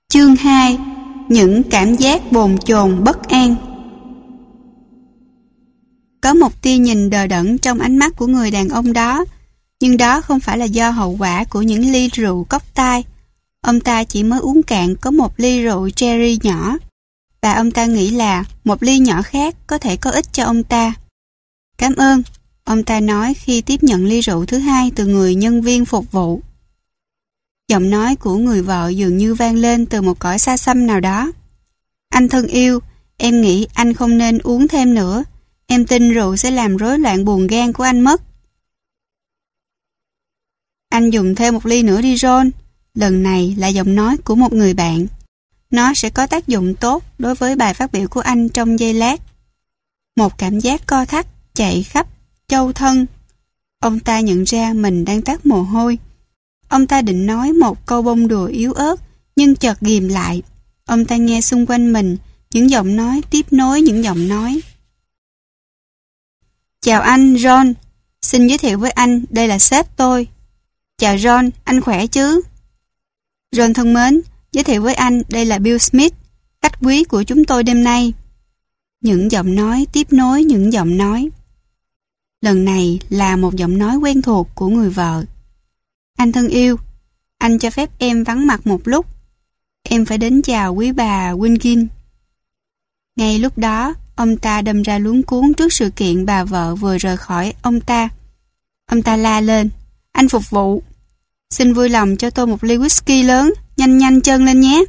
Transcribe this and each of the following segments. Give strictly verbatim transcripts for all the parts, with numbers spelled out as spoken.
Chương hai. Những cảm giác bồn chồn bất an. Có một tia nhìn đờ đẫn trong ánh mắt của người đàn ông đó, nhưng đó không phải là do hậu quả của những ly rượu cốc tai. Ông ta chỉ mới uống cạn có một ly rượu cherry nhỏ, và ông ta nghĩ là một ly nhỏ khác có thể có ích cho ông ta. Cảm ơn, ông ta nói khi tiếp nhận ly rượu thứ hai từ người nhân viên phục vụ. Giọng nói của người vợ dường như vang lên từ một cõi xa xăm nào đó. Anh thân yêu, em nghĩ anh không nên uống thêm nữa. Em tin rượu sẽ làm rối loạn buồng gan của anh mất. Anh dùng thêm một ly nữa đi John. Lần này là giọng nói của một người bạn. Nó sẽ có tác dụng tốt đối với bài phát biểu của anh trong giây lát. Một cảm giác co thắt chạy khắp châu thân. Ông ta nhận ra mình đang toát mồ hôi. Ông ta định nói một câu bông đùa yếu ớt, nhưng chợt ghìm lại. Ông ta nghe xung quanh mình những giọng nói tiếp nối những giọng nói. Chào anh, John. Xin giới thiệu với anh, đây là sếp tôi. Chào John, anh khỏe chứ? John thân mến, giới thiệu với anh, đây là Bill Smith, khách quý của chúng tôi đêm nay. Những giọng nói tiếp nối những giọng nói. Lần này là một giọng nói quen thuộc của người vợ. Anh thân yêu, anh cho phép em vắng mặt một lúc. Em phải đến chào quý bà Wingin. Ngay lúc đó, ông ta đâm ra luống cuống trước sự kiện bà vợ vừa rời khỏi ông ta. Ông ta la lên, anh phục vụ. Xin vui lòng cho tôi một ly whisky lớn, nhanh nhanh chân lên nhé.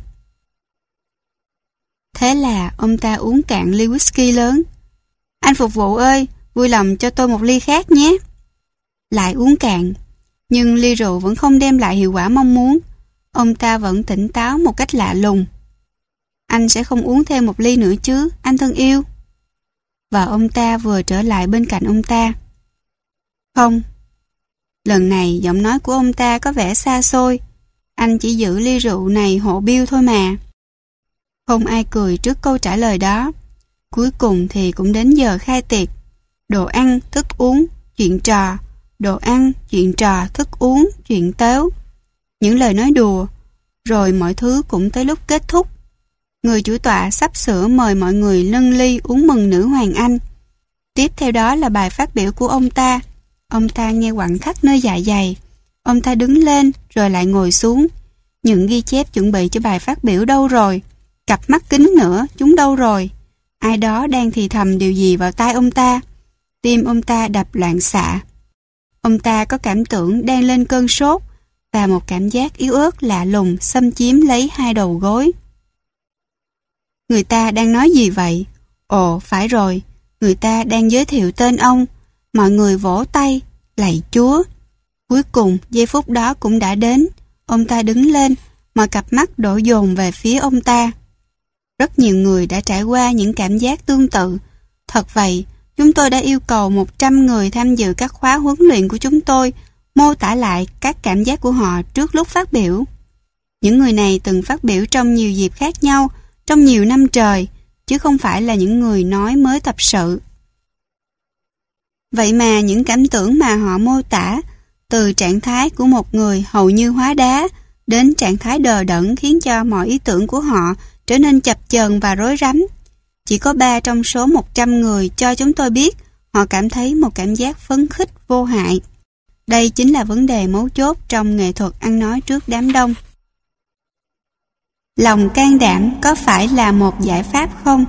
Thế là ông ta uống cạn ly whisky lớn. Anh phục vụ ơi, vui lòng cho tôi một ly khác nhé. Lại uống cạn. Nhưng ly rượu vẫn không đem lại hiệu quả mong muốn. Ông ta vẫn tỉnh táo một cách lạ lùng. Anh sẽ không uống thêm một ly nữa chứ, anh thân yêu. Và ông ta vừa trở lại bên cạnh ông ta. Không. Lần này giọng nói của ông ta có vẻ xa xôi. Anh chỉ giữ ly rượu này hộ Bill thôi mà. Không ai cười trước câu trả lời đó. Cuối cùng thì cũng đến giờ khai tiệc. Đồ ăn, thức uống, chuyện trò. Đồ ăn, chuyện trò, thức uống, chuyện tếu. Những lời nói đùa. Rồi mọi thứ cũng tới lúc kết thúc. Người chủ tọa sắp sửa mời mọi người nâng ly uống mừng nữ hoàng Anh. Tiếp theo đó là bài phát biểu của ông ta. Ông ta nghe quặn thắt nơi dạ dày. Ông ta đứng lên rồi lại ngồi xuống. Những ghi chép chuẩn bị cho bài phát biểu đâu rồi? Cặp mắt kính nữa, chúng đâu rồi? Ai đó đang thì thầm điều gì vào tai ông ta. Tim ông ta đập loạn xạ. Ông ta có cảm tưởng đang lên cơn sốt và một cảm giác yếu ớt lạ lùng xâm chiếm lấy hai đầu gối. Người ta đang nói gì vậy? Ồ, phải rồi, người ta đang giới thiệu tên ông. Mọi người vỗ tay, lạy Chúa. Cuối cùng, giây phút đó cũng đã đến. Ông ta đứng lên, mọi cặp mắt đổ dồn về phía ông ta. Rất nhiều người đã trải qua những cảm giác tương tự. Thật vậy, chúng tôi đã yêu cầu một trăm người tham dự các khóa huấn luyện của chúng tôi mô tả lại các cảm giác của họ trước lúc phát biểu. Những người này từng phát biểu trong nhiều dịp khác nhau, trong nhiều năm trời, chứ không phải là những người nói mới tập sự. Vậy mà những cảm tưởng mà họ mô tả, từ trạng thái của một người hầu như hóa đá đến trạng thái đờ đẫn khiến cho mọi ý tưởng của họ trở nên chập chờn và rối rắm. Chỉ có ba trong số một trăm người cho chúng tôi biết họ cảm thấy một cảm giác phấn khích vô hại. Đây chính là vấn đề mấu chốt trong nghệ thuật ăn nói trước đám đông. Lòng can đảm có phải là một giải pháp không?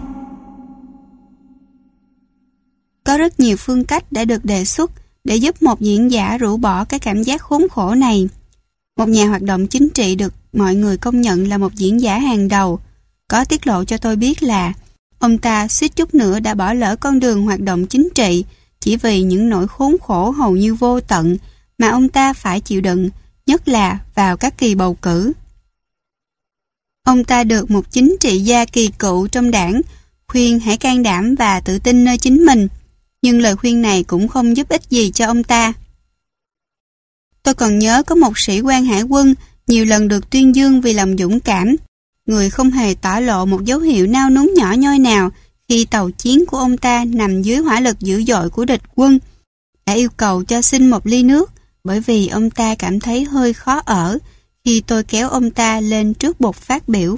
Có rất nhiều phương cách đã được đề xuất để giúp một diễn giả rũ bỏ cái cảm giác khốn khổ này. Một nhà hoạt động chính trị được mọi người công nhận là một diễn giả hàng đầu, có tiết lộ cho tôi biết là ông ta suýt chút nữa đã bỏ lỡ con đường hoạt động chính trị chỉ vì những nỗi khốn khổ hầu như vô tận mà ông ta phải chịu đựng, nhất là vào các kỳ bầu cử. Ông ta được một chính trị gia kỳ cựu trong đảng khuyên hãy can đảm và tự tin nơi chính mình, nhưng lời khuyên này cũng không giúp ích gì cho ông ta. Tôi còn nhớ có một sĩ quan hải quân nhiều lần được tuyên dương vì lòng dũng cảm. Người không hề tỏ lộ một dấu hiệu nao núng nhỏ nhoi nào khi tàu chiến của ông ta nằm dưới hỏa lực dữ dội của địch quân, đã yêu cầu cho xin một ly nước bởi vì ông ta cảm thấy hơi khó ở khi tôi kéo ông ta lên trước bục phát biểu.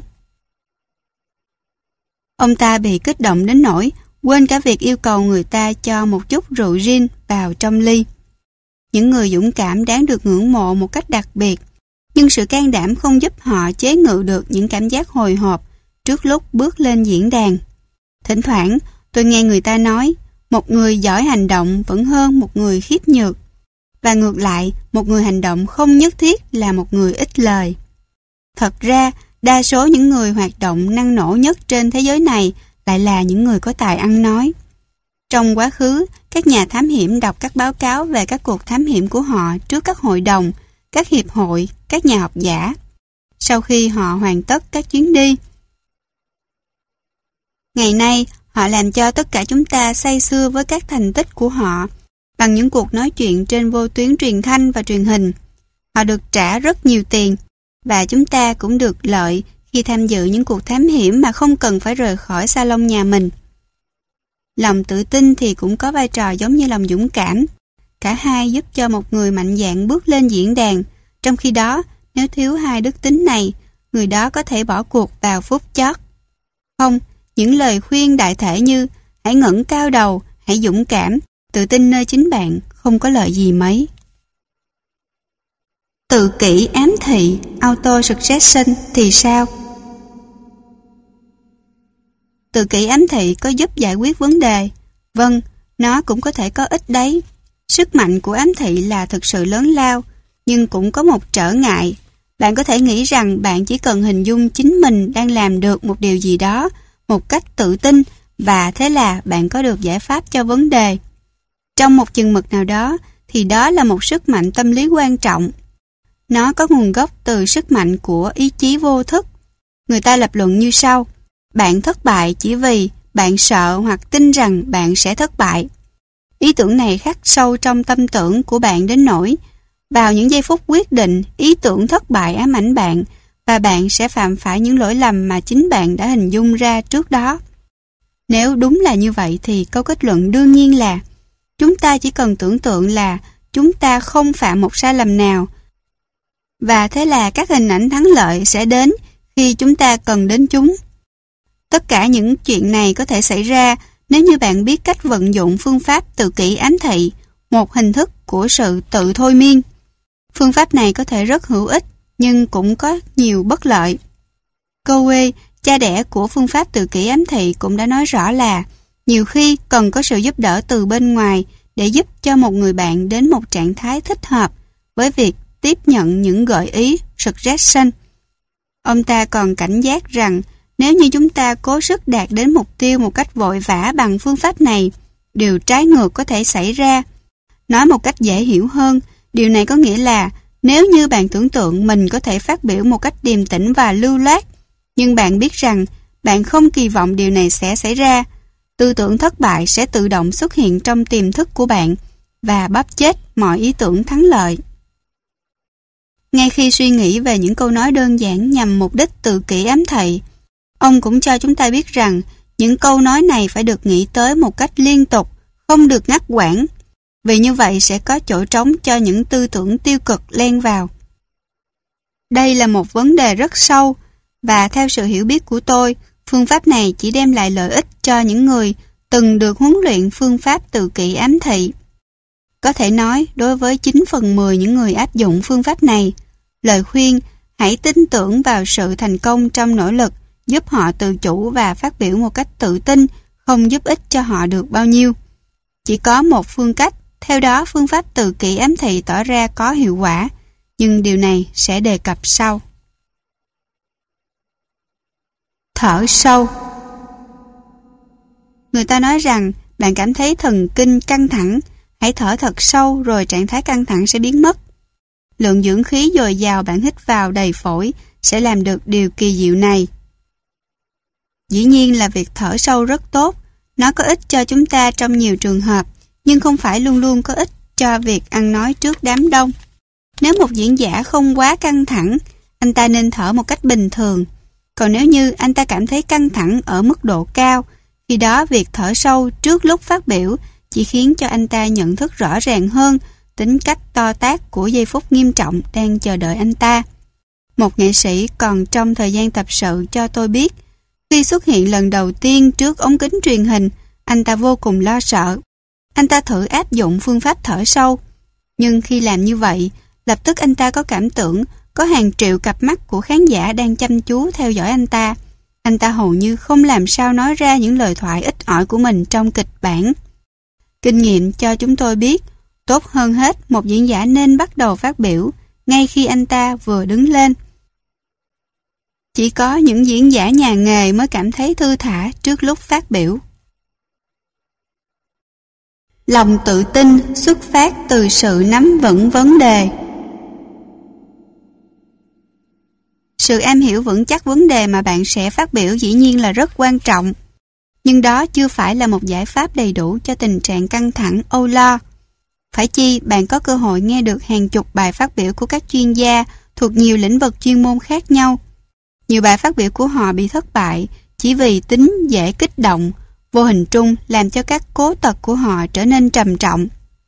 Ông ta bị kích động đến nỗi quên cả việc yêu cầu người ta cho một chút rượu gin vào trong ly. Những người dũng cảm đáng được ngưỡng mộ một cách đặc biệt, nhưng sự can đảm không giúp họ chế ngự được những cảm giác hồi hộp trước lúc bước lên diễn đàn. Thỉnh thoảng, tôi nghe người ta nói, một người giỏi hành động vẫn hơn một người khiếp nhược. Và ngược lại, một người hành động không nhất thiết là một người ít lời. Thật ra, đa số những người hoạt động năng nổ nhất trên thế giới này lại là những người có tài ăn nói. Trong quá khứ, các nhà thám hiểm đọc các báo cáo về các cuộc thám hiểm của họ trước các hội đồng, các hiệp hội, các nhà học giả. Sau khi họ hoàn tất các chuyến đi, ngày nay, họ làm cho tất cả chúng ta say sưa với các thành tích của họ bằng những cuộc nói chuyện trên vô tuyến truyền thanh và truyền hình. Họ được trả rất nhiều tiền và chúng ta cũng được lợi khi tham dự những cuộc thám hiểm mà không cần phải rời khỏi salon nhà mình. Lòng tự tin thì cũng có vai trò giống như lòng dũng cảm. Cả hai giúp cho một người mạnh dạn bước lên diễn đàn. Trong khi đó, nếu thiếu hai đức tính này, người đó có thể bỏ cuộc vào phút chót. Không, những lời khuyên đại thể như hãy ngẩng cao đầu, hãy dũng cảm, tự tin nơi chính bạn không có lợi gì mấy. Tự kỷ ám thị, auto-suggestion thì sao? Tự kỷ ám thị có giúp giải quyết vấn đề? Vâng, nó cũng có thể có ích đấy. Sức mạnh của ám thị là thực sự lớn lao, nhưng cũng có một trở ngại. Bạn có thể nghĩ rằng bạn chỉ cần hình dung chính mình đang làm được một điều gì đó một cách tự tin và thế là bạn có được giải pháp cho vấn đề. Trong một chừng mực nào đó thì đó là một sức mạnh tâm lý quan trọng. Nó có nguồn gốc từ sức mạnh của ý chí vô thức. Người ta lập luận như sau: bạn thất bại chỉ vì bạn sợ hoặc tin rằng bạn sẽ thất bại. Ý tưởng này khắc sâu trong tâm tưởng của bạn đến nỗi vào những giây phút quyết định, ý tưởng thất bại ám ảnh bạn và bạn sẽ phạm phải những lỗi lầm mà chính bạn đã hình dung ra trước đó. Nếu đúng là như vậy thì câu kết luận đương nhiên là chúng ta chỉ cần tưởng tượng là chúng ta không phạm một sai lầm nào và thế là các hình ảnh thắng lợi sẽ đến khi chúng ta cần đến chúng. Tất cả những chuyện này có thể xảy ra nếu như bạn biết cách vận dụng phương pháp tự kỷ ám thị, một hình thức của sự tự thôi miên. Phương pháp này có thể rất hữu ích nhưng cũng có nhiều bất lợi. Coway, cha đẻ của phương pháp tự kỷ ám thị, cũng đã nói rõ là nhiều khi cần có sự giúp đỡ từ bên ngoài để giúp cho một người bạn đến một trạng thái thích hợp với việc tiếp nhận những gợi ý, suggestion. Ông ta còn cảnh giác rằng nếu như chúng ta cố sức đạt đến mục tiêu một cách vội vã bằng phương pháp này, điều trái ngược có thể xảy ra. Nói một cách dễ hiểu hơn, điều này có nghĩa là nếu như bạn tưởng tượng mình có thể phát biểu một cách điềm tĩnh và lưu loát, nhưng bạn biết rằng bạn không kỳ vọng điều này sẽ xảy ra, tư tưởng thất bại sẽ tự động xuất hiện trong tiềm thức của bạn và bóp chết mọi ý tưởng thắng lợi. Ngay khi suy nghĩ về những câu nói đơn giản nhằm mục đích tự kỷ ám thị, ông cũng cho chúng ta biết rằng những câu nói này phải được nghĩ tới một cách liên tục, không được ngắt quãng, vì như vậy sẽ có chỗ trống cho những tư tưởng tiêu cực len vào. Đây là một vấn đề rất sâu, và theo sự hiểu biết của tôi, phương pháp này chỉ đem lại lợi ích cho những người từng được huấn luyện phương pháp tự kỷ ám thị. Có thể nói, đối với chín phần mười những người áp dụng phương pháp này, lời khuyên hãy tin tưởng vào sự thành công trong nỗ lực giúp họ tự chủ và phát biểu một cách tự tin không giúp ích cho họ được bao nhiêu. Chỉ có một phương cách, theo đó phương pháp tự kỷ ám thị tỏ ra có hiệu quả, nhưng điều này sẽ đề cập sau. Thở sâu. Người ta nói rằng bạn cảm thấy thần kinh căng thẳng, hãy thở thật sâu rồi trạng thái căng thẳng sẽ biến mất. Lượng dưỡng khí dồi dào bạn hít vào đầy phổi sẽ làm được điều kỳ diệu này. Dĩ nhiên là việc thở sâu rất tốt, nó có ích cho chúng ta trong nhiều trường hợp, nhưng không phải luôn luôn có ích cho việc ăn nói trước đám đông. Nếu một diễn giả không quá căng thẳng, anh ta nên thở một cách bình thường. Còn nếu như anh ta cảm thấy căng thẳng ở mức độ cao, khi đó việc thở sâu trước lúc phát biểu chỉ khiến cho anh ta nhận thức rõ ràng hơn tính cách to tát của giây phút nghiêm trọng đang chờ đợi anh ta. một nghệ sĩ còn trong thời gian tập sự cho tôi biết, khi xuất hiện lần đầu tiên trước ống kính truyền hình, anh ta vô cùng lo sợ. Anh ta thử áp dụng phương pháp thở sâu, nhưng khi làm như vậy, lập tức anh ta có cảm tưởng có hàng triệu cặp mắt của khán giả đang chăm chú theo dõi anh ta. Anh ta hầu như không làm sao nói ra những lời thoại ít ỏi của mình trong kịch bản. Kinh nghiệm cho chúng tôi biết, tốt hơn hết một diễn giả nên bắt đầu phát biểu ngay khi anh ta vừa đứng lên. Chỉ có những diễn giả nhà nghề mới cảm thấy thư thả trước lúc phát biểu. Lòng tự tin xuất phát từ sự nắm vững vấn đề. Sự am hiểu vững chắc vấn đề mà bạn sẽ phát biểu dĩ nhiên là rất quan trọng, nhưng đó chưa phải là một giải pháp đầy đủ cho tình trạng căng thẳng, âu lo. Phải chi bạn có cơ hội nghe được hàng chục bài phát biểu của các chuyên gia thuộc nhiều lĩnh vực chuyên môn khác nhau. Nhiều bài phát biểu của họ bị thất bại chỉ vì tính dễ kích động, vô hình trung làm cho các cố tật của họ trở nên trầm trọng.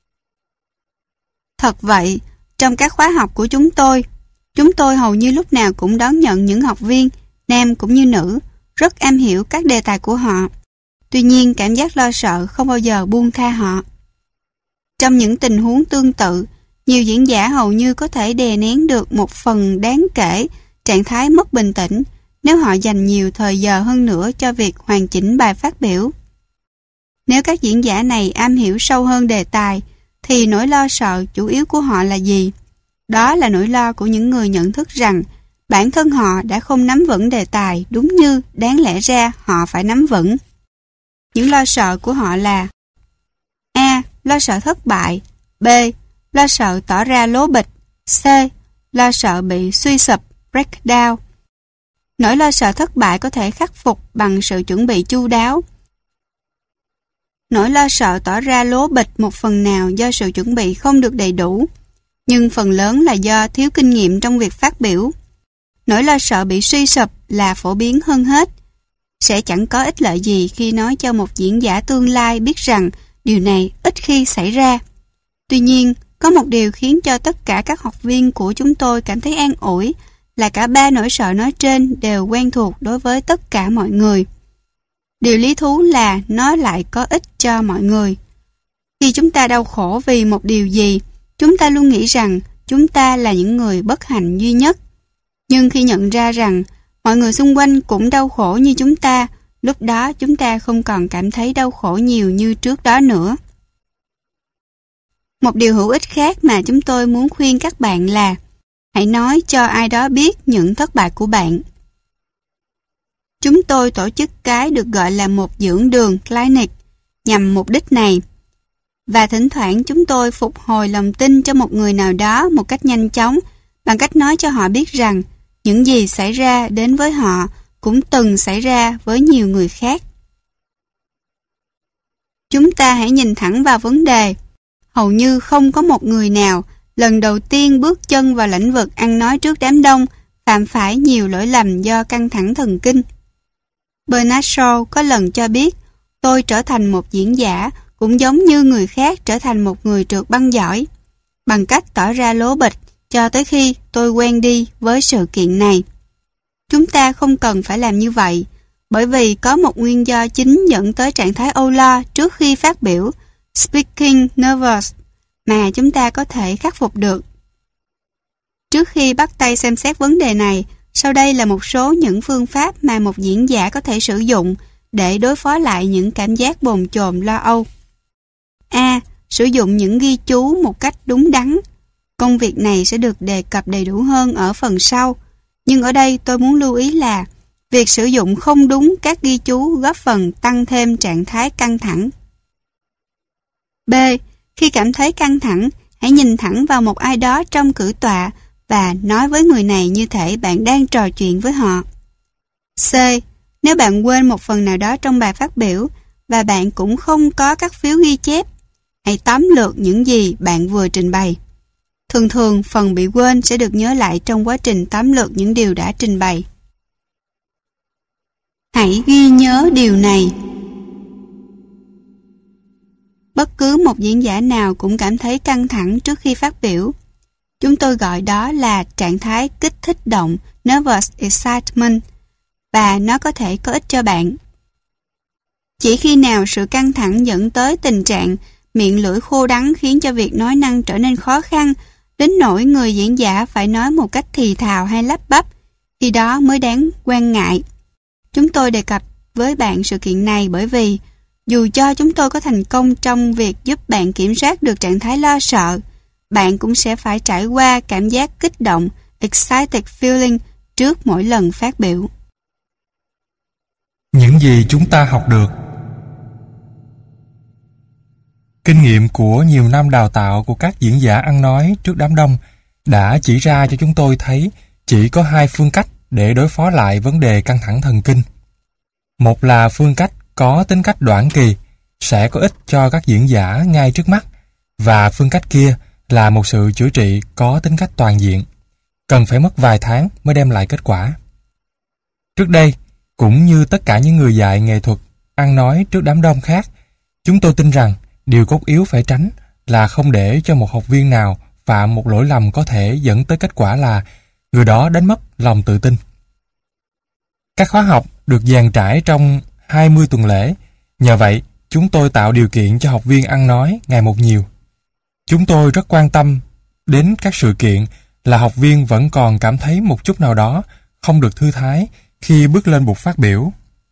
Thật vậy, trong các khóa học của chúng tôi, chúng tôi hầu như lúc nào cũng đón nhận những học viên, nam cũng như nữ, rất am hiểu các đề tài của họ. Tuy nhiên, cảm giác lo sợ không bao giờ buông tha họ. Trong những tình huống tương tự, nhiều diễn giả hầu như có thể đè nén được một phần đáng kể trạng thái mất bình tĩnh nếu họ dành nhiều thời giờ hơn nữa cho việc hoàn chỉnh bài phát biểu. Nếu các diễn giả này am hiểu sâu hơn đề tài, thì nỗi lo sợ chủ yếu của họ là gì? Đó là nỗi lo của những người nhận thức rằng bản thân họ đã không nắm vững đề tài đúng như đáng lẽ ra họ phải nắm vững. Những lo sợ của họ là: A. Lo sợ thất bại. B. Lo sợ tỏ ra lố bịch. C. Lo sợ bị suy sụp, breakdown. Nỗi lo sợ thất bại có thể khắc phục bằng sự chuẩn bị chu đáo. Nỗi lo sợ tỏ ra lố bịch một phần nào do sự chuẩn bị không được đầy đủ, nhưng phần lớn là do thiếu kinh nghiệm trong việc phát biểu. Nỗi lo sợ bị suy sụp là phổ biến hơn hết. Sẽ chẳng có ích lợi gì khi nói cho một diễn giả tương lai biết rằng điều này ít khi xảy ra. Tuy nhiên, có một điều khiến cho tất cả các học viên của chúng tôi cảm thấy an ủi là cả ba nỗi sợ nói trên đều quen thuộc đối với tất cả mọi người. Điều lý thú là nó lại có ích cho mọi người. Khi chúng ta đau khổ vì một điều gì, chúng ta luôn nghĩ rằng chúng ta là những người bất hạnh duy nhất. Nhưng khi nhận ra rằng mọi người xung quanh cũng đau khổ như chúng ta, lúc đó chúng ta không còn cảm thấy đau khổ nhiều như trước đó nữa. Một điều hữu ích khác mà chúng tôi muốn khuyên các bạn là hãy nói cho ai đó biết những thất bại của bạn. Chúng tôi tổ chức cái được gọi là một dưỡng đường clinic nhằm mục đích này. Và thỉnh thoảng chúng tôi phục hồi lòng tin cho một người nào đó một cách nhanh chóng bằng cách nói cho họ biết rằng những gì xảy ra đến với họ cũng từng xảy ra với nhiều người khác. Chúng ta hãy nhìn thẳng vào vấn đề. Hầu như không có một người nào lần đầu tiên bước chân vào lĩnh vực ăn nói trước đám đông phạm phải nhiều lỗi lầm do căng thẳng thần kinh. Bernard Shaw có lần cho biết, tôi trở thành một diễn giả cũng giống như người khác trở thành một người trượt băng giỏi, bằng cách tỏ ra lố bịch cho tới khi tôi quen đi với sự kiện này. Chúng ta không cần phải làm như vậy, bởi vì có một nguyên do chính dẫn tới trạng thái âu lo trước khi phát biểu, speaking nervous, mà chúng ta có thể khắc phục được. Trước khi bắt tay xem xét vấn đề này, sau đây là một số những phương pháp mà một diễn giả có thể sử dụng để đối phó lại những cảm giác bồn chồn lo âu. A. Sử dụng những ghi chú một cách đúng đắn. Công việc này sẽ được đề cập đầy đủ hơn ở phần sau, nhưng ở đây tôi muốn lưu ý là việc sử dụng không đúng các ghi chú góp phần tăng thêm trạng thái căng thẳng. B. Khi cảm thấy căng thẳng, hãy nhìn thẳng vào một ai đó trong cử tọa và nói với người này như thể bạn đang trò chuyện với họ. C. Nếu bạn quên một phần nào đó trong bài phát biểu và bạn cũng không có các phiếu ghi chép, hãy tóm lược những gì bạn vừa trình bày. Thường thường, phần bị quên sẽ được nhớ lại trong quá trình tóm lược những điều đã trình bày. Hãy ghi nhớ điều này. Bất cứ một diễn giả nào cũng cảm thấy căng thẳng trước khi phát biểu. Chúng tôi gọi đó là trạng thái kích thích động, nervous excitement, và nó có thể có ích cho bạn. Chỉ khi nào sự căng thẳng dẫn tới tình trạng miệng lưỡi khô đắng khiến cho việc nói năng trở nên khó khăn, đến nỗi người diễn giả phải nói một cách thì thào hay lắp bắp, khi đó mới đáng quan ngại. Chúng tôi đề cập với bạn sự kiện này bởi vì dù cho chúng tôi có thành công trong việc giúp bạn kiểm soát được trạng thái lo sợ, bạn cũng sẽ phải trải qua cảm giác kích động, excited feeling trước mỗi lần phát biểu. Những gì chúng ta học được. Kinh nghiệm của nhiều năm đào tạo của các diễn giả ăn nói trước đám đông đã chỉ ra cho chúng tôi thấy chỉ có hai phương cách để đối phó lại vấn đề căng thẳng thần kinh. Một là phương cách có tính cách đoạn kỳ, sẽ có ích cho các diễn giả ngay trước mắt, và phương cách kia là một sự chữa trị có tính cách toàn diện, cần phải mất vài tháng mới đem lại kết quả. Trước đây, cũng như tất cả những người dạy nghệ thuật ăn nói trước đám đông khác, chúng tôi tin rằng điều cốt yếu phải tránh là không để cho một học viên nào phạm một lỗi lầm có thể dẫn tới kết quả là người đó đánh mất lòng tự tin. Các khóa học được dàn trải trong hai mươi tuần lễ, nhờ vậy chúng tôi tạo điều kiện cho học viên ăn nói ngày một nhiều. Chúng tôi rất quan tâm đến các sự kiện là học viên vẫn còn cảm thấy một chút nào đó không được thư thái khi bước lên bục phát biểu.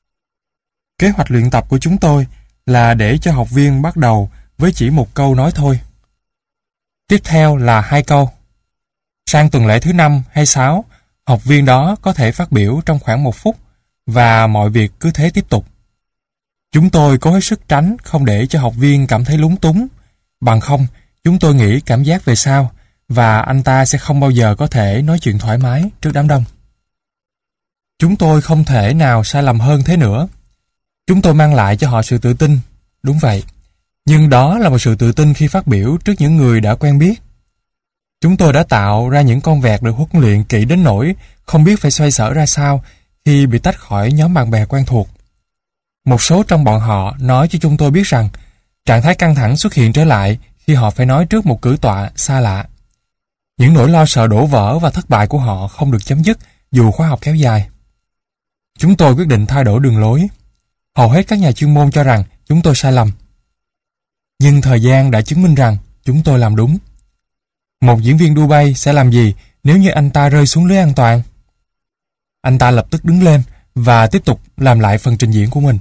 Kế hoạch luyện tập của chúng tôi là để cho học viên bắt đầu với chỉ một câu nói thôi. Tiếp theo là hai câu. Sang tuần lễ thứ năm hay sáu, học viên đó có thể phát biểu trong khoảng một phút và mọi việc cứ thế tiếp tục. Chúng tôi cố hết sức tránh không để cho học viên cảm thấy lúng túng. Bằng không, chúng tôi nghĩ cảm giác về sau và anh ta sẽ không bao giờ có thể nói chuyện thoải mái trước đám đông. Chúng tôi không thể nào sai lầm hơn thế nữa. Chúng tôi mang lại cho họ sự tự tin, đúng vậy. Nhưng đó là một sự tự tin khi phát biểu trước những người đã quen biết. Chúng tôi đã tạo ra những con vẹt được huấn luyện kỹ đến nỗi không biết phải xoay sở ra sao khi bị tách khỏi nhóm bạn bè quen thuộc. Một số trong bọn họ nói cho chúng tôi biết rằng trạng thái căng thẳng xuất hiện trở lại khi họ phải nói trước một cử tọa xa lạ. Những nỗi lo sợ đổ vỡ và thất bại của họ không được chấm dứt dù khóa học kéo dài. Chúng tôi quyết định thay đổi đường lối. Hầu hết các nhà chuyên môn cho rằng chúng tôi sai lầm. Nhưng thời gian đã chứng minh rằng chúng tôi làm đúng. Một diễn viên đu bay sẽ làm gì nếu như anh ta rơi xuống lưới an toàn? Anh ta lập tức đứng lên và tiếp tục làm lại phần trình diễn của mình.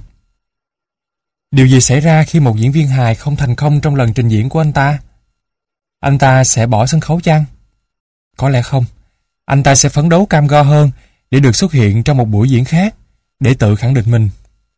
Điều gì xảy ra khi một diễn viên hài không thành công trong lần trình diễn của anh ta? Anh ta sẽ bỏ sân khấu chăng? Có lẽ không. Anh ta sẽ phấn đấu cam go hơn để được xuất hiện trong một buổi diễn khác, để tự khẳng định mình.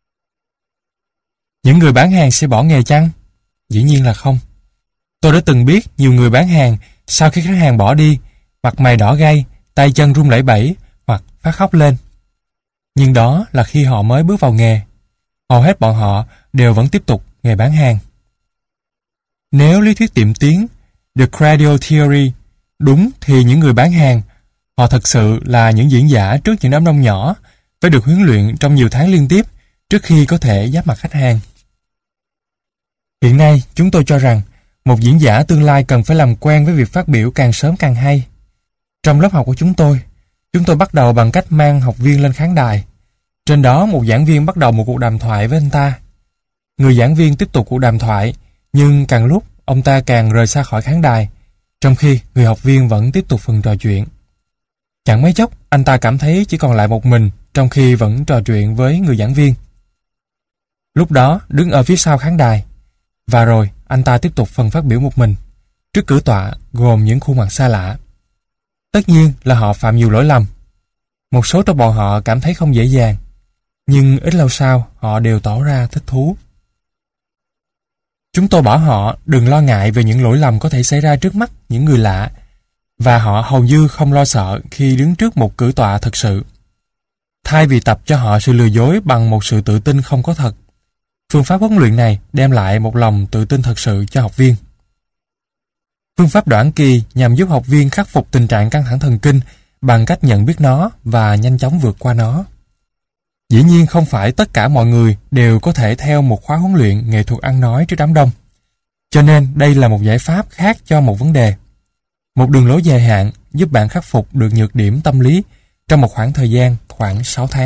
Những người bán hàng sẽ bỏ nghề chăng? Dĩ nhiên là không. Tôi đã từng biết nhiều người bán hàng sau khi khách hàng bỏ đi, mặt mày đỏ gay, tay chân run lẩy bẩy hoặc phát khóc lên. Nhưng đó là khi họ mới bước vào nghề. Hầu hết bọn họ đều vẫn tiếp tục nghề bán hàng. Nếu lý thuyết tiệm tiến, The Cradle Theory, đúng thì những người bán hàng, họ thật sự là những diễn giả trước những đám đông nhỏ, phải được huấn luyện trong nhiều tháng liên tiếp trước khi có thể giáp mặt khách hàng. Hiện nay, chúng tôi cho rằng một diễn giả tương lai cần phải làm quen với việc phát biểu càng sớm càng hay. Trong lớp học của chúng tôi, chúng tôi bắt đầu bằng cách mang học viên lên khán đài. Trên đó, một giảng viên bắt đầu một cuộc đàm thoại với anh ta. Người giảng viên tiếp tục cuộc đàm thoại, nhưng càng lúc ông ta càng rời xa khỏi khán đài, trong khi người học viên vẫn tiếp tục phần trò chuyện. Chẳng mấy chốc, anh ta cảm thấy chỉ còn lại một mình trong khi vẫn trò chuyện với người giảng viên. Lúc đó, đứng ở phía sau khán đài, và rồi anh ta tiếp tục phần phát biểu một mình, trước cử tọa gồm những khuôn mặt xa lạ. Tất nhiên là họ phạm nhiều lỗi lầm. Một số trong bọn họ cảm thấy không dễ dàng, nhưng ít lâu sau họ đều tỏ ra thích thú. Chúng tôi bảo họ đừng lo ngại về những lỗi lầm có thể xảy ra trước mắt những người lạ, và họ hầu như không lo sợ khi đứng trước một cử tọa thật sự. Thay vì tập cho họ sự lừa dối bằng một sự tự tin không có thật, phương pháp huấn luyện này đem lại một lòng tự tin thật sự cho học viên. Phương pháp đoạn kỳ nhằm giúp học viên khắc phục tình trạng căng thẳng thần kinh bằng cách nhận biết nó và nhanh chóng vượt qua nó. Dĩ nhiên không phải tất cả mọi người đều có thể theo một khóa huấn luyện nghệ thuật ăn nói trước đám đông. Cho nên đây là một giải pháp khác cho một vấn đề. Một đường lối dài hạn giúp bạn khắc phục được nhược điểm tâm lý trong một khoảng thời gian khoảng sáu tháng.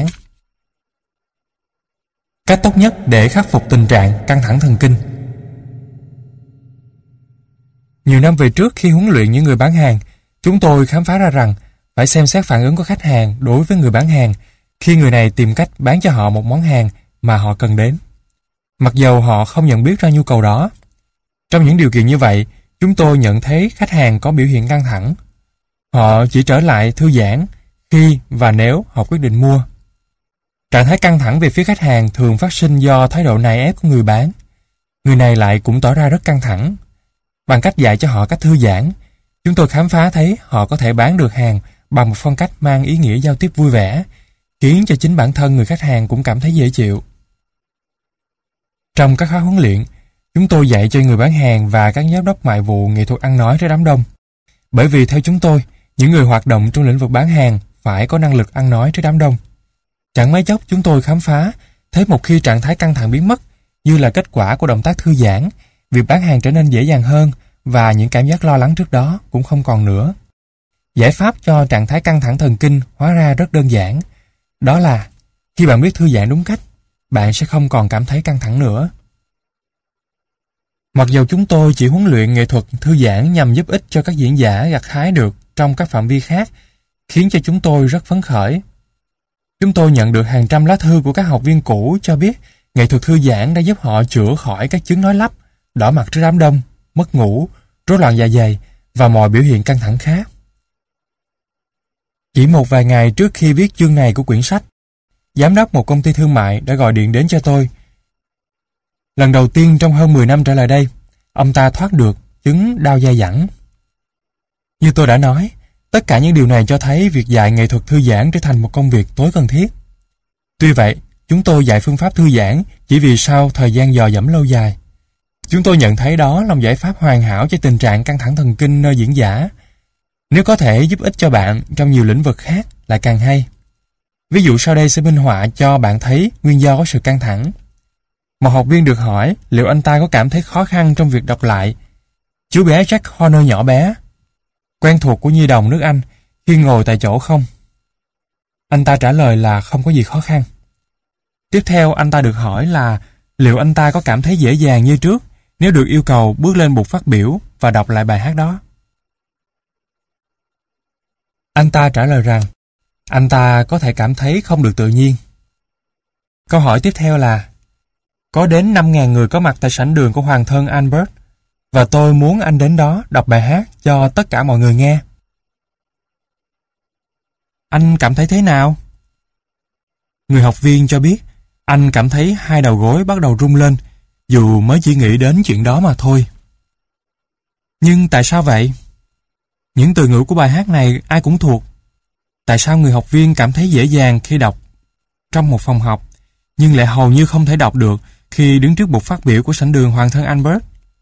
Cách tốt nhất để khắc phục tình trạng căng thẳng thần kinh. Nhiều năm về trước, khi huấn luyện những người bán hàng, chúng tôi khám phá ra rằng phải xem xét phản ứng của khách hàng đối với người bán hàng khi người này tìm cách bán cho họ một món hàng mà họ cần đến, mặc dầu họ không nhận biết ra nhu cầu đó. Trong những điều kiện như vậy, chúng tôi nhận thấy khách hàng có biểu hiện căng thẳng. Họ chỉ trở lại thư giãn khi và nếu họ quyết định mua. Trạng thái căng thẳng về phía khách hàng thường phát sinh do thái độ nài ép của người bán. Người này lại cũng tỏ ra rất căng thẳng. Bằng cách dạy cho họ cách thư giãn, chúng tôi khám phá thấy họ có thể bán được hàng bằng một phong cách mang ý nghĩa giao tiếp vui vẻ, khiến cho chính bản thân người khách hàng cũng cảm thấy dễ chịu. Trong các khóa huấn luyện, chúng tôi dạy cho người bán hàng và các giám đốc ngoại vụ nghệ thuật ăn nói trước đám đông. Bởi vì theo chúng tôi, những người hoạt động trong lĩnh vực bán hàng phải có năng lực ăn nói trước đám đông. Chẳng mấy chốc chúng tôi khám phá thấy một khi trạng thái căng thẳng biến mất, như là kết quả của động tác thư giãn, việc bán hàng trở nên dễ dàng hơn và những cảm giác lo lắng trước đó cũng không còn nữa. Giải pháp cho trạng thái căng thẳng thần kinh hóa ra rất đơn giản. Đó là khi bạn biết thư giãn đúng cách, bạn sẽ không còn cảm thấy căng thẳng nữa. Mặc dù chúng tôi chỉ huấn luyện nghệ thuật thư giãn nhằm giúp ích cho các diễn giả gặt hái được trong các phạm vi khác, khiến cho chúng tôi rất phấn khởi. Chúng tôi nhận được hàng trăm lá thư của các học viên cũ cho biết nghệ thuật thư giãn đã giúp họ chữa khỏi các chứng nói lắp, đỏ mặt trước đám đông, mất ngủ, rối loạn dạ dày và mọi biểu hiện căng thẳng khác. Chỉ một vài ngày trước khi viết chương này của quyển sách, giám đốc một công ty thương mại đã gọi điện đến cho tôi. Lần đầu tiên trong hơn mười năm trở lại đây, ông ta thoát được chứng đau dai dẳng. Như tôi đã nói, tất cả những điều này cho thấy việc dạy nghệ thuật thư giãn trở thành một công việc tối cần thiết. Tuy vậy, chúng tôi dạy phương pháp thư giãn chỉ vì sau thời gian dò dẫm lâu dài. Chúng tôi nhận thấy đó là một giải pháp hoàn hảo cho tình trạng căng thẳng thần kinh nơi diễn giả. Nếu có thể giúp ích cho bạn trong nhiều lĩnh vực khác lại càng hay. Ví dụ sau đây sẽ minh họa cho bạn thấy nguyên do của sự căng thẳng. Một học viên được hỏi liệu anh ta có cảm thấy khó khăn trong việc đọc lại Chú bé Jack Horner nhỏ bé, quen thuộc của nhi đồng nước Anh khi ngồi tại chỗ không? Anh ta trả lời là không có gì khó khăn. Tiếp theo anh ta được hỏi là liệu anh ta có cảm thấy dễ dàng như trước nếu được yêu cầu bước lên bục phát biểu và đọc lại bài hát đó. Anh ta trả lời rằng anh ta có thể cảm thấy không được tự nhiên. Câu hỏi tiếp theo là có đến năm nghìn người có mặt tại sảnh đường của hoàng thân Albert và tôi muốn anh đến đó đọc bài hát cho tất cả mọi người nghe. Anh cảm thấy thế nào? Người học viên cho biết anh cảm thấy hai đầu gối bắt đầu rung lên dù mới chỉ nghĩ đến chuyện đó mà thôi. Nhưng tại sao vậy? Những từ ngữ của bài hát này ai cũng thuộc. Tại sao người học viên cảm thấy dễ dàng khi đọc trong một phòng học nhưng lại hầu như không thể đọc được khi đứng trước bục phát biểu của sảnh đường hoàng thân Albert?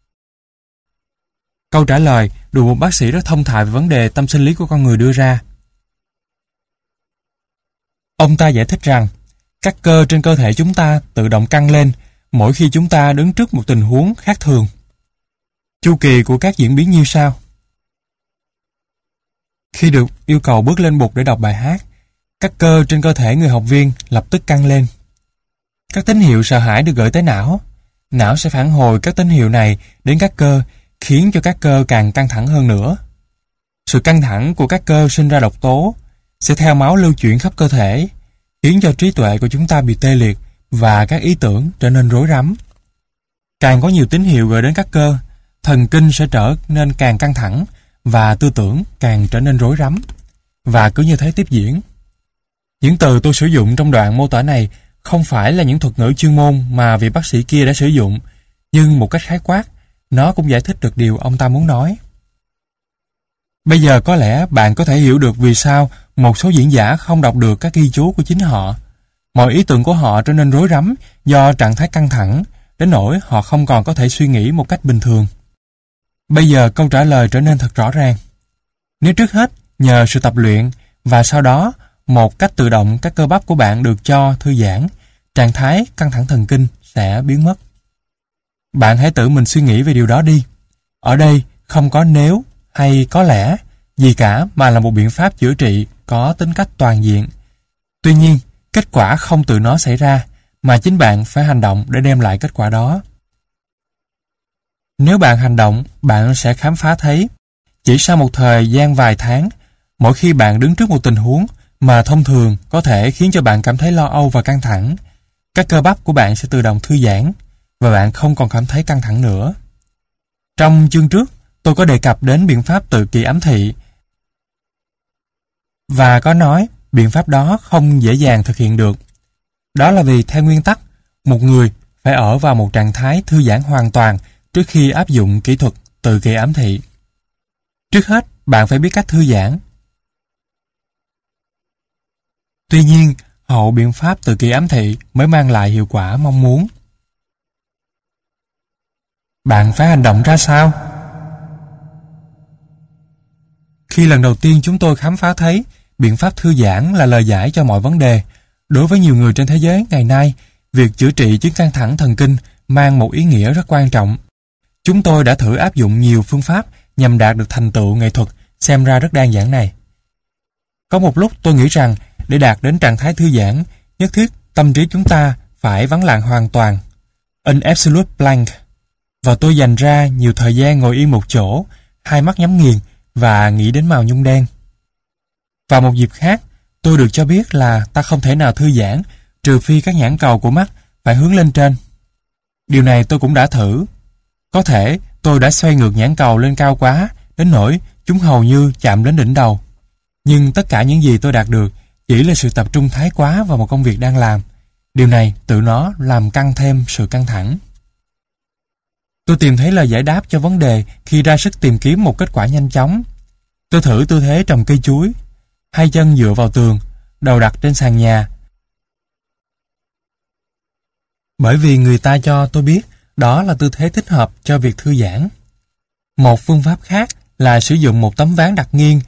Câu trả lời được một bác sĩ rất thông thạo về vấn đề tâm sinh lý của con người đưa ra. Ông ta giải thích rằng các cơ trên cơ thể chúng ta tự động căng lên mỗi khi chúng ta đứng trước một tình huống khác thường. Chu kỳ của các diễn biến như sau. Khi được yêu cầu bước lên bục để đọc bài hát, các cơ trên cơ thể người học viên lập tức căng lên. Các tín hiệu sợ hãi được gửi tới não. Não sẽ phản hồi các tín hiệu này đến các cơ, khiến cho các cơ càng căng thẳng hơn nữa. Sự căng thẳng của các cơ sinh ra độc tố, sẽ theo máu lưu chuyển khắp cơ thể, khiến cho trí tuệ của chúng ta bị tê liệt và các ý tưởng trở nên rối rắm. Càng có nhiều tín hiệu gửi đến các cơ, thần kinh sẽ trở nên càng căng thẳng và tư tưởng càng trở nên rối rắm. Và cứ như thế tiếp diễn. Những từ tôi sử dụng trong đoạn mô tả này không phải là những thuật ngữ chuyên môn mà vị bác sĩ kia đã sử dụng, nhưng một cách khái quát, nó cũng giải thích được điều ông ta muốn nói. Bây giờ có lẽ bạn có thể hiểu được vì sao một số diễn giả không đọc được các ghi chú của chính họ. Mọi ý tưởng của họ trở nên rối rắm do trạng thái căng thẳng, đến nỗi họ không còn có thể suy nghĩ một cách bình thường. Bây giờ câu trả lời trở nên thật rõ ràng. Nếu trước hết nhờ sự tập luyện và sau đó một cách tự động các cơ bắp của bạn được cho thư giãn, trạng thái căng thẳng thần kinh sẽ biến mất. Bạn hãy tự mình suy nghĩ về điều đó đi. Ở đây không có nếu hay có lẽ gì cả mà là một biện pháp chữa trị có tính cách toàn diện. Tuy nhiên, kết quả không từ nó xảy ra, mà chính bạn phải hành động để đem lại kết quả đó. Nếu bạn hành động, bạn sẽ khám phá thấy, chỉ sau một thời gian vài tháng, mỗi khi bạn đứng trước một tình huống mà thông thường có thể khiến cho bạn cảm thấy lo âu và căng thẳng, các cơ bắp của bạn sẽ tự động thư giãn và bạn không còn cảm thấy căng thẳng nữa. Trong chương trước, tôi có đề cập đến biện pháp tự kỷ ám thị và có nói biện pháp đó không dễ dàng thực hiện được. Đó là vì theo nguyên tắc, một người phải ở vào một trạng thái thư giãn hoàn toàn trước khi áp dụng kỹ thuật tự kỷ ám thị. Trước hết, bạn phải biết cách thư giãn. Tuy nhiên, hậu biện pháp tự kỷ ám thị mới mang lại hiệu quả mong muốn. Bạn phải hành động ra sao? Khi lần đầu tiên chúng tôi khám phá thấy biện pháp thư giãn là lời giải cho mọi vấn đề, đối với nhiều người trên thế giới ngày nay, việc chữa trị chứng căng thẳng thần kinh mang một ý nghĩa rất quan trọng. Chúng tôi đã thử áp dụng nhiều phương pháp nhằm đạt được thành tựu nghệ thuật xem ra rất đơn giản này. Có một lúc tôi nghĩ rằng để đạt đến trạng thái thư giãn, nhất thiết tâm trí chúng ta phải vắng lặng hoàn toàn, an absolute blank, và tôi dành ra nhiều thời gian ngồi yên một chỗ, hai mắt nhắm nghiền và nghĩ đến màu nhung đen. Vào một dịp khác, tôi được cho biết là ta không thể nào thư giãn trừ phi các nhãn cầu của mắt phải hướng lên trên. Điều này tôi cũng đã thử. Có thể tôi đã xoay ngược nhãn cầu lên cao quá đến nỗi chúng hầu như chạm đến đỉnh đầu. Nhưng tất cả những gì tôi đạt được chỉ là sự tập trung thái quá vào một công việc đang làm. Điều này tự nó làm căng thêm sự căng thẳng. Tôi tìm thấy lời giải đáp cho vấn đề khi ra sức tìm kiếm một kết quả nhanh chóng. Tôi thử tư thế trồng cây chuối, hai chân dựa vào tường, đầu đặt trên sàn nhà. Bởi vì người ta cho tôi biết đó là tư thế thích hợp cho việc thư giãn. Một phương pháp khác là sử dụng một tấm ván đặt nghiêng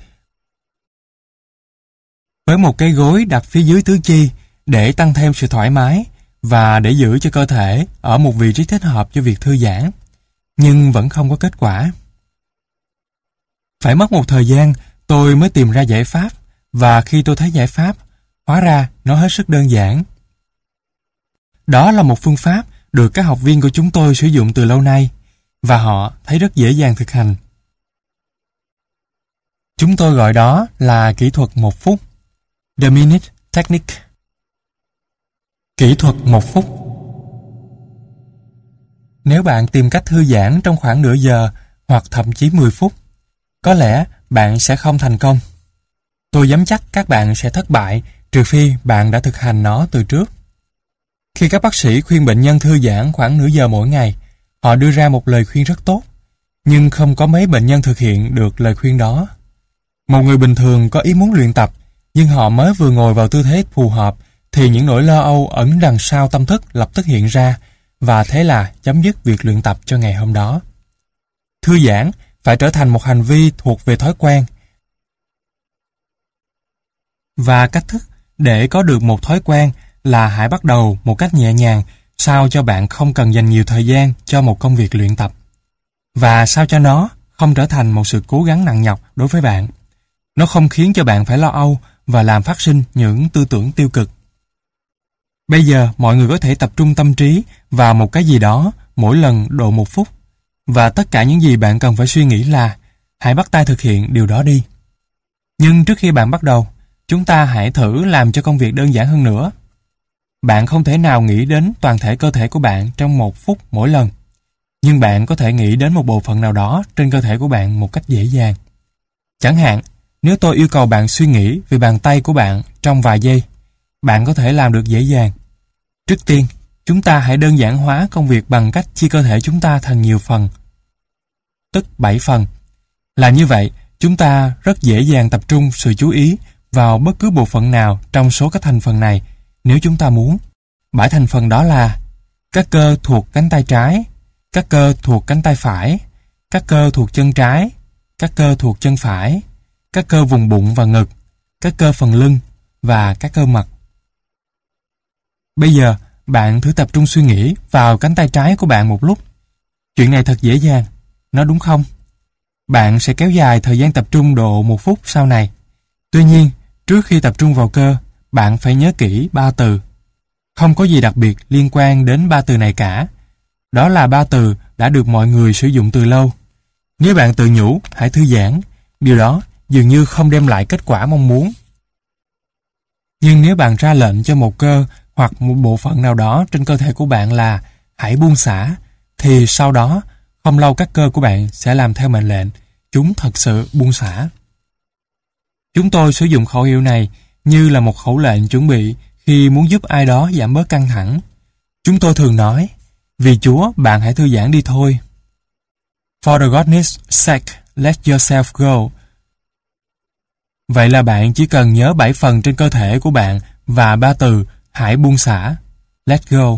với một cái gối đặt phía dưới tứ chi để tăng thêm sự thoải mái và để giữ cho cơ thể ở một vị trí thích hợp cho việc thư giãn, nhưng vẫn không có kết quả. Phải mất một thời gian tôi mới tìm ra giải pháp, và khi tôi thấy giải pháp, hóa ra nó hết sức đơn giản. Đó là một phương pháp được các học viên của chúng tôi sử dụng từ lâu nay, và họ thấy rất dễ dàng thực hành. Chúng tôi gọi đó là kỹ thuật một phút, The Minute Technique. Kỹ thuật một phút. Nếu bạn tìm cách thư giãn trong khoảng nửa giờ hoặc thậm chí mười phút, có lẽ bạn sẽ không thành công. Tôi dám chắc các bạn sẽ thất bại trừ phi bạn đã thực hành nó từ trước. Khi các bác sĩ khuyên bệnh nhân thư giãn khoảng nửa giờ mỗi ngày, họ đưa ra một lời khuyên rất tốt, nhưng không có mấy bệnh nhân thực hiện được lời khuyên đó. Một người bình thường có ý muốn luyện tập, nhưng họ mới vừa ngồi vào tư thế phù hợp thì những nỗi lo âu ẩn đằng sau tâm thức lập tức hiện ra, và thế là chấm dứt việc luyện tập cho ngày hôm đó. Thư giãn phải trở thành một hành vi thuộc về thói quen. Và cách thức để có được một thói quen là hãy bắt đầu một cách nhẹ nhàng, sao cho bạn không cần dành nhiều thời gian cho một công việc luyện tập. Và sao cho nó không trở thành một sự cố gắng nặng nhọc đối với bạn. Nó không khiến cho bạn phải lo âu và làm phát sinh những tư tưởng tiêu cực. Bây giờ mọi người có thể tập trung tâm trí vào một cái gì đó mỗi lần độ một phút. Và tất cả những gì bạn cần phải suy nghĩ là hãy bắt tay thực hiện điều đó đi. Nhưng trước khi bạn bắt đầu, chúng ta hãy thử làm cho công việc đơn giản hơn nữa. Bạn không thể nào nghĩ đến toàn thể cơ thể của bạn trong một phút mỗi lần. Nhưng bạn có thể nghĩ đến một bộ phận nào đó trên cơ thể của bạn một cách dễ dàng. Chẳng hạn, nếu tôi yêu cầu bạn suy nghĩ về bàn tay của bạn trong vài giây, bạn có thể làm được dễ dàng. Trước tiên, chúng ta hãy đơn giản hóa công việc bằng cách chia cơ thể chúng ta thành nhiều phần, tức bảy phần. Làm như vậy, chúng ta rất dễ dàng tập trung sự chú ý vào bất cứ bộ phận nào trong số các thành phần này nếu chúng ta muốn. Bảy thành phần đó là các cơ thuộc cánh tay trái, các cơ thuộc cánh tay phải, các cơ thuộc chân trái, các cơ thuộc chân phải, các cơ vùng bụng và ngực, các cơ phần lưng và các cơ mặt. Bây giờ, bạn thử tập trung suy nghĩ vào cánh tay trái của bạn một lúc. Chuyện này thật dễ dàng, nó đúng không? bạn sẽ kéo dài thời gian tập trung độ một phút sau này. Tuy nhiên, trước khi tập trung vào cơ, bạn phải nhớ kỹ ba từ. Không có gì đặc biệt liên quan đến ba từ này cả. Đó là ba từ đã được mọi người sử dụng từ lâu. Nếu bạn tự nhủ, hãy thư giãn, điều đó dường như không đem lại kết quả mong muốn. Nhưng nếu bạn ra lệnh cho một cơ hoặc một bộ phận nào đó trên cơ thể của bạn là hãy buông xả, thì sau đó, không lâu các cơ của bạn sẽ làm theo mệnh lệnh, chúng thật sự buông xả. Chúng tôi sử dụng khẩu hiệu này như là một khẩu lệnh chuẩn bị khi muốn giúp ai đó giảm bớt căng thẳng. Chúng tôi thường nói, vì Chúa, bạn hãy thư giãn đi thôi. For the God's sake, let yourself go. Vậy là bạn chỉ cần nhớ bảy phần trên cơ thể của bạn và ba từ hãy buông xả, let go.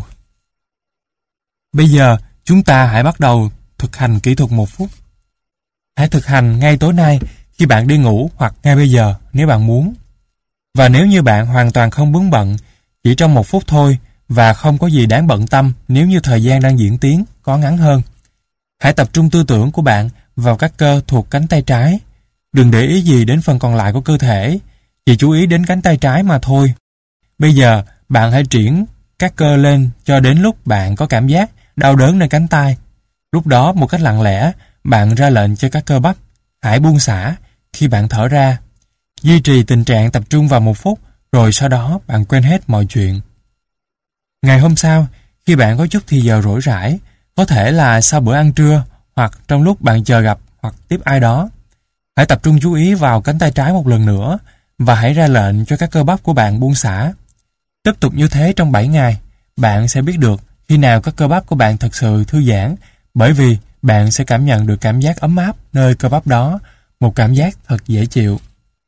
Bây giờ, chúng ta hãy bắt đầu thực hành kỹ thuật một phút. Hãy thực hành ngay tối nay khi bạn đi ngủ hoặc ngay bây giờ nếu bạn muốn. Và nếu như bạn hoàn toàn không vướng bận, chỉ trong một phút thôi và không có gì đáng bận tâm nếu như thời gian đang diễn tiến có ngắn hơn. Hãy tập trung tư tưởng của bạn vào các cơ thuộc cánh tay trái. Đừng để ý gì đến phần còn lại của cơ thể, chỉ chú ý đến cánh tay trái mà thôi. Bây giờ, bạn hãy triển các cơ lên cho đến lúc bạn có cảm giác đau đớn nơi cánh tay. Lúc đó, một cách lặng lẽ, bạn ra lệnh cho các cơ bắp hãy buông xả khi bạn thở ra. Duy trì tình trạng tập trung vào một phút, rồi sau đó bạn quên hết mọi chuyện. Ngày hôm sau, khi bạn có chút thì giờ rỗi rãi, có thể là sau bữa ăn trưa hoặc trong lúc bạn chờ gặp hoặc tiếp ai đó, hãy tập trung chú ý vào cánh tay trái một lần nữa và hãy ra lệnh cho các cơ bắp của bạn buông xả. Tiếp tục như thế trong bảy ngày, bạn sẽ biết được khi nào các cơ bắp của bạn thật sự thư giãn, bởi vì bạn sẽ cảm nhận được cảm giác ấm áp nơi cơ bắp đó, một cảm giác thật dễ chịu.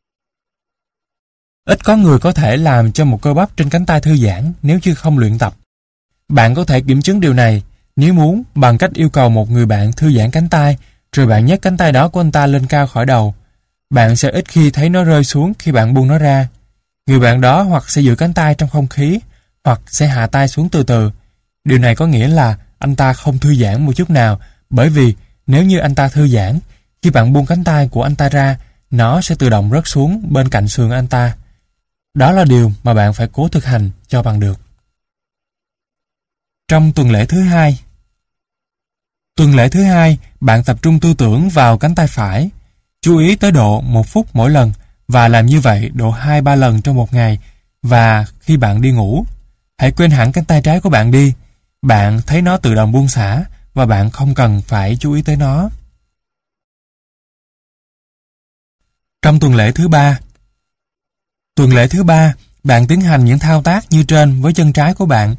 Ít có người có thể làm cho một cơ bắp trên cánh tay thư giãn nếu như không luyện tập. Bạn có thể kiểm chứng điều này nếu muốn bằng cách yêu cầu một người bạn thư giãn cánh tay, rồi bạn nhấc cánh tay đó của anh ta lên cao khỏi đầu. Bạn sẽ ít khi thấy nó rơi xuống khi bạn buông nó ra. Người bạn đó hoặc sẽ giữ cánh tay trong không khí, hoặc sẽ hạ tay xuống từ từ. Điều này có nghĩa là anh ta không thư giãn một chút nào, bởi vì nếu như anh ta thư giãn, khi bạn buông cánh tay của anh ta ra, nó sẽ tự động rớt xuống bên cạnh sườn anh ta. Đó là điều mà bạn phải cố thực hành cho bằng được. Trong tuần lễ thứ hai Tuần lễ thứ hai, bạn tập trung tư tưởng vào cánh tay phải. Chú ý tới độ một phút mỗi lần và làm như vậy độ hai ba lần trong một ngày. Và khi bạn đi ngủ, hãy quên hẳn cánh tay trái của bạn đi. Bạn thấy nó tự động buông xả và bạn không cần phải chú ý tới nó. Trong tuần lễ thứ ba Tuần lễ thứ ba, bạn tiến hành những thao tác như trên với chân trái của bạn.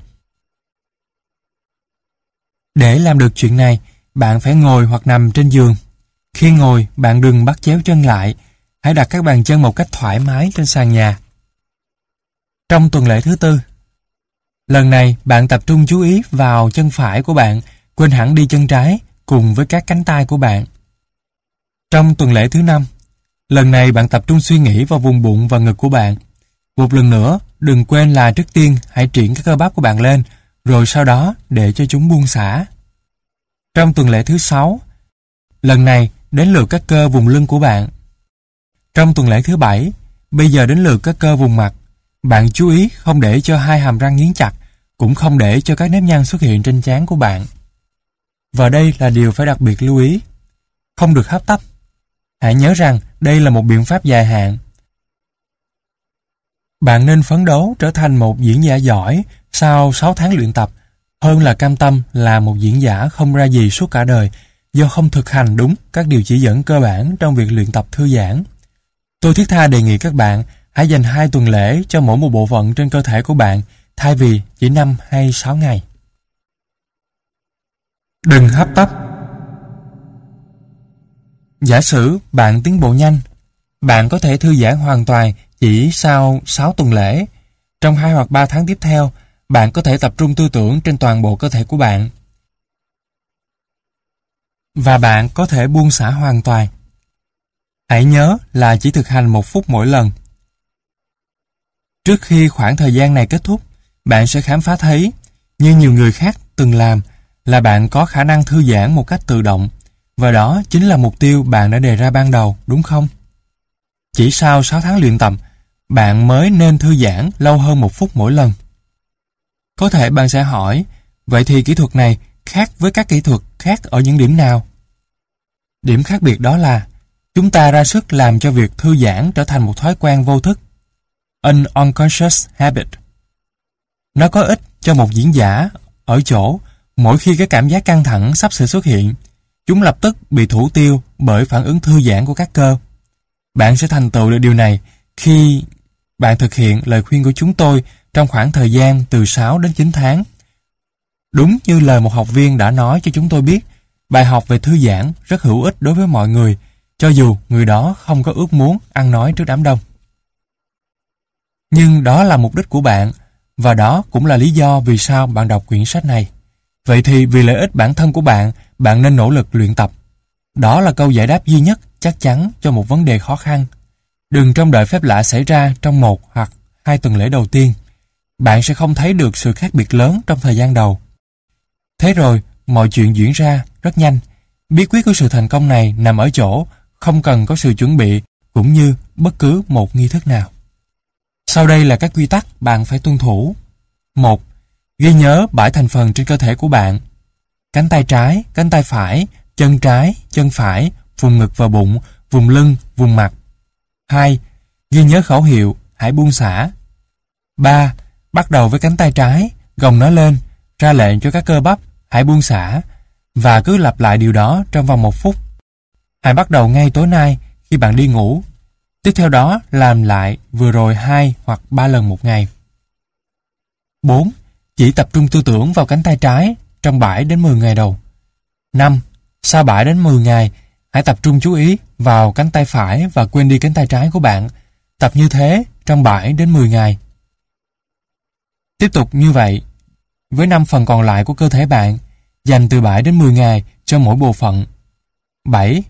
Để làm được chuyện này, bạn phải ngồi hoặc nằm trên giường. Khi ngồi, bạn đừng bắt chéo chân lại. Hãy đặt các bàn chân một cách thoải mái trên sàn nhà. Trong tuần lễ thứ tư, lần này bạn tập trung chú ý vào chân phải của bạn, quên hẳn đi chân trái cùng với các cánh tay của bạn. Trong tuần lễ thứ năm, lần này bạn tập trung suy nghĩ vào vùng bụng và ngực của bạn. Một lần nữa, đừng quên là trước tiên hãy triển các cơ bắp của bạn lên, rồi sau đó để cho chúng buông xả. Trong tuần lễ thứ sáu, lần này đến lượt các cơ vùng lưng của bạn. Trong tuần lễ thứ bảy, bây giờ đến lượt các cơ vùng mặt. Bạn chú ý không để cho hai hàm răng nghiến chặt, cũng không để cho các nếp nhăn xuất hiện trên trán của bạn. Và đây là điều phải đặc biệt lưu ý. Không được hấp tấp. Hãy nhớ rằng đây là một biện pháp dài hạn. Bạn nên phấn đấu trở thành một diễn giả giỏi sau sáu tháng luyện tập, hơn là cam tâm là một diễn giả không ra gì suốt cả đời do không thực hành đúng các điều chỉ dẫn cơ bản trong việc luyện tập thư giãn. Tôi thiết tha đề nghị các bạn hãy dành hai tuần lễ cho mỗi một bộ phận trên cơ thể của bạn thay vì chỉ năm hay sáu ngày. Đừng hấp tấp. Giả sử bạn tiến bộ nhanh, bạn có thể thư giãn hoàn toàn chỉ sau sáu tuần lễ. Trong hai hoặc ba tháng tiếp theo, bạn có thể tập trung tư tưởng trên toàn bộ cơ thể của bạn. Và bạn có thể buông xả hoàn toàn. Hãy nhớ là chỉ thực hành một phút mỗi lần. Trước khi khoảng thời gian này kết thúc, bạn sẽ khám phá thấy, như nhiều người khác từng làm, là bạn có khả năng thư giãn một cách tự động. Và đó chính là mục tiêu bạn đã đề ra ban đầu, đúng không? Chỉ sau sáu tháng luyện tập, bạn mới nên thư giãn lâu hơn một phút mỗi lần. Có thể bạn sẽ hỏi, vậy thì kỹ thuật này khác với các kỹ thuật khác ở những điểm nào? Điểm khác biệt đó là chúng ta ra sức làm cho việc thư giãn trở thành một thói quen vô thức, an unconscious habit. Nó có ích cho một diễn giả ở chỗ mỗi khi cái cảm giác căng thẳng sắp sửa xuất hiện, chúng lập tức bị thủ tiêu bởi phản ứng thư giãn của các cơ. Bạn sẽ thành tựu được điều này khi bạn thực hiện lời khuyên của chúng tôi trong khoảng thời gian từ sáu đến chín tháng. Đúng như lời một học viên đã nói cho chúng tôi biết, bài học về thư giãn rất hữu ích đối với mọi người, cho dù người đó không có ước muốn ăn nói trước đám đông. Nhưng đó là mục đích của bạn, và đó cũng là lý do vì sao bạn đọc quyển sách này. Vậy thì vì lợi ích bản thân của bạn, bạn nên nỗ lực luyện tập. Đó là câu giải đáp duy nhất chắc chắn cho một vấn đề khó khăn. Đừng trông đợi phép lạ xảy ra trong một hoặc hai tuần lễ đầu tiên. Bạn sẽ không thấy được sự khác biệt lớn trong thời gian đầu. Thế rồi, mọi chuyện diễn ra rất nhanh. Bí quyết của sự thành công này nằm ở chỗ không cần có sự chuẩn bị cũng như bất cứ một nghi thức nào. Sau đây là các quy tắc bạn phải tuân thủ. một. Ghi nhớ bảy thành phần trên cơ thể của bạn. Cánh tay trái, cánh tay phải, chân trái, chân phải, vùng ngực và bụng, vùng lưng, vùng mặt. hai. Ghi nhớ khẩu hiệu, hãy buông xả. ba. Bắt đầu với cánh tay trái, gồng nó lên, ra lệnh cho các cơ bắp, hãy buông xả, và cứ lặp lại điều đó trong vòng một phút. Hãy bắt đầu ngay tối nay khi bạn đi ngủ. Tiếp theo đó làm lại vừa rồi hai hoặc ba lần một ngày. bốn. Chỉ tập trung tư tưởng vào cánh tay trái trong bảy đến mười ngày đầu. năm. Sau bảy đến mười ngày, hãy tập trung chú ý vào cánh tay phải và quên đi cánh tay trái của bạn. Tập như thế trong bảy đến mười ngày. Tiếp tục như vậy với năm phần còn lại của cơ thể bạn, dành từ bảy đến mười ngày cho mỗi bộ phận. bảy.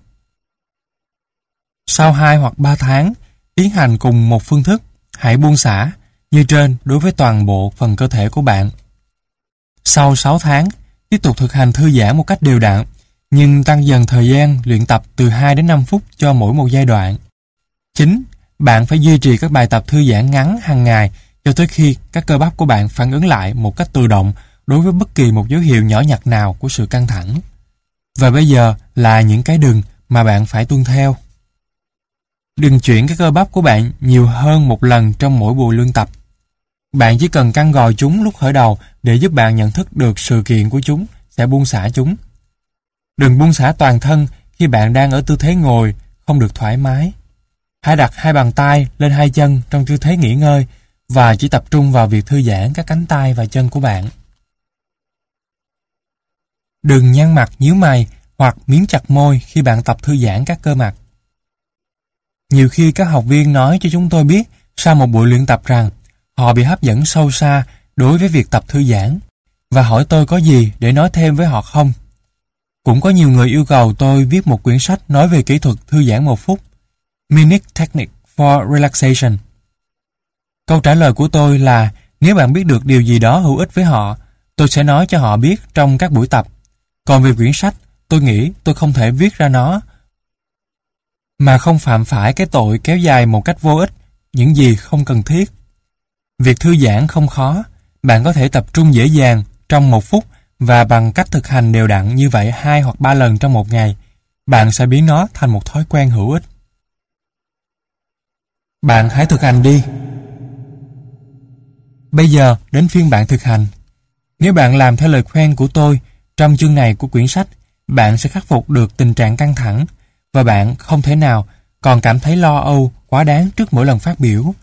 Sau hai hoặc ba tháng, tiến hành cùng một phương thức, hãy buông xả như trên đối với toàn bộ phần cơ thể của bạn. Sau sáu tháng, tiếp tục thực hành thư giãn một cách đều đặn, nhưng tăng dần thời gian luyện tập từ hai đến năm phút cho mỗi một giai đoạn. chín. Bạn phải duy trì các bài tập thư giãn ngắn hàng ngày cho tới khi các cơ bắp của bạn phản ứng lại một cách tự động đối với bất kỳ một dấu hiệu nhỏ nhặt nào của sự căng thẳng. Và bây giờ là những cái đừng mà bạn phải tuân theo. Đừng chuyển các cơ bắp của bạn nhiều hơn một lần trong mỗi buổi luyện tập. Bạn chỉ cần căng gò chúng lúc khởi đầu để giúp bạn nhận thức được sự kiện của chúng sẽ buông xả chúng. Đừng buông xả toàn thân khi bạn đang ở tư thế ngồi không được thoải mái. Hãy đặt hai bàn tay lên hai chân trong tư thế nghỉ ngơi và chỉ tập trung vào việc thư giãn các cánh tay và chân của bạn. Đừng nhăn mặt nhíu mày hoặc miếm chặt môi khi bạn tập thư giãn các cơ mặt. Nhiều khi các học viên nói cho chúng tôi biết sau một buổi luyện tập rằng họ bị hấp dẫn sâu xa đối với việc tập thư giãn và hỏi tôi có gì để nói thêm với họ không. Cũng có nhiều người yêu cầu tôi viết một quyển sách nói về kỹ thuật thư giãn một phút, Minute Technique for Relaxation. Câu trả lời của tôi là nếu bạn biết được điều gì đó hữu ích với họ, tôi sẽ nói cho họ biết trong các buổi tập. Còn về quyển sách, tôi nghĩ tôi không thể viết ra nó mà không phạm phải cái tội kéo dài một cách vô ích những gì không cần thiết. Việc thư giãn không khó, bạn có thể tập trung dễ dàng trong một phút và bằng cách thực hành đều đặn như vậy hai hoặc ba lần trong một ngày, bạn sẽ biến nó thành một thói quen hữu ích. Bạn hãy thực hành đi. Bây giờ đến phiên bạn thực hành. Nếu bạn làm theo lời khuyên của tôi trong chương này của quyển sách, bạn sẽ khắc phục được tình trạng căng thẳng và bạn không thể nào còn cảm thấy lo âu quá đáng trước mỗi lần phát biểu.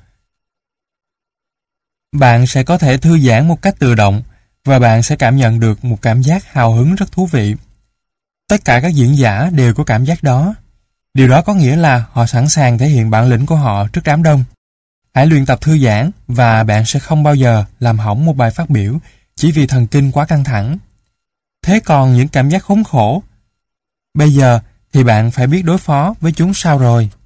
Bạn sẽ có thể thư giãn một cách tự động và bạn sẽ cảm nhận được một cảm giác hào hứng rất thú vị. Tất cả các diễn giả đều có cảm giác đó. Điều đó có nghĩa là họ sẵn sàng thể hiện bản lĩnh của họ trước đám đông. Hãy luyện tập thư giãn và bạn sẽ không bao giờ làm hỏng một bài phát biểu chỉ vì thần kinh quá căng thẳng. Thế còn những cảm giác khốn khổ, bây giờ thì bạn phải biết đối phó với chúng sao rồi?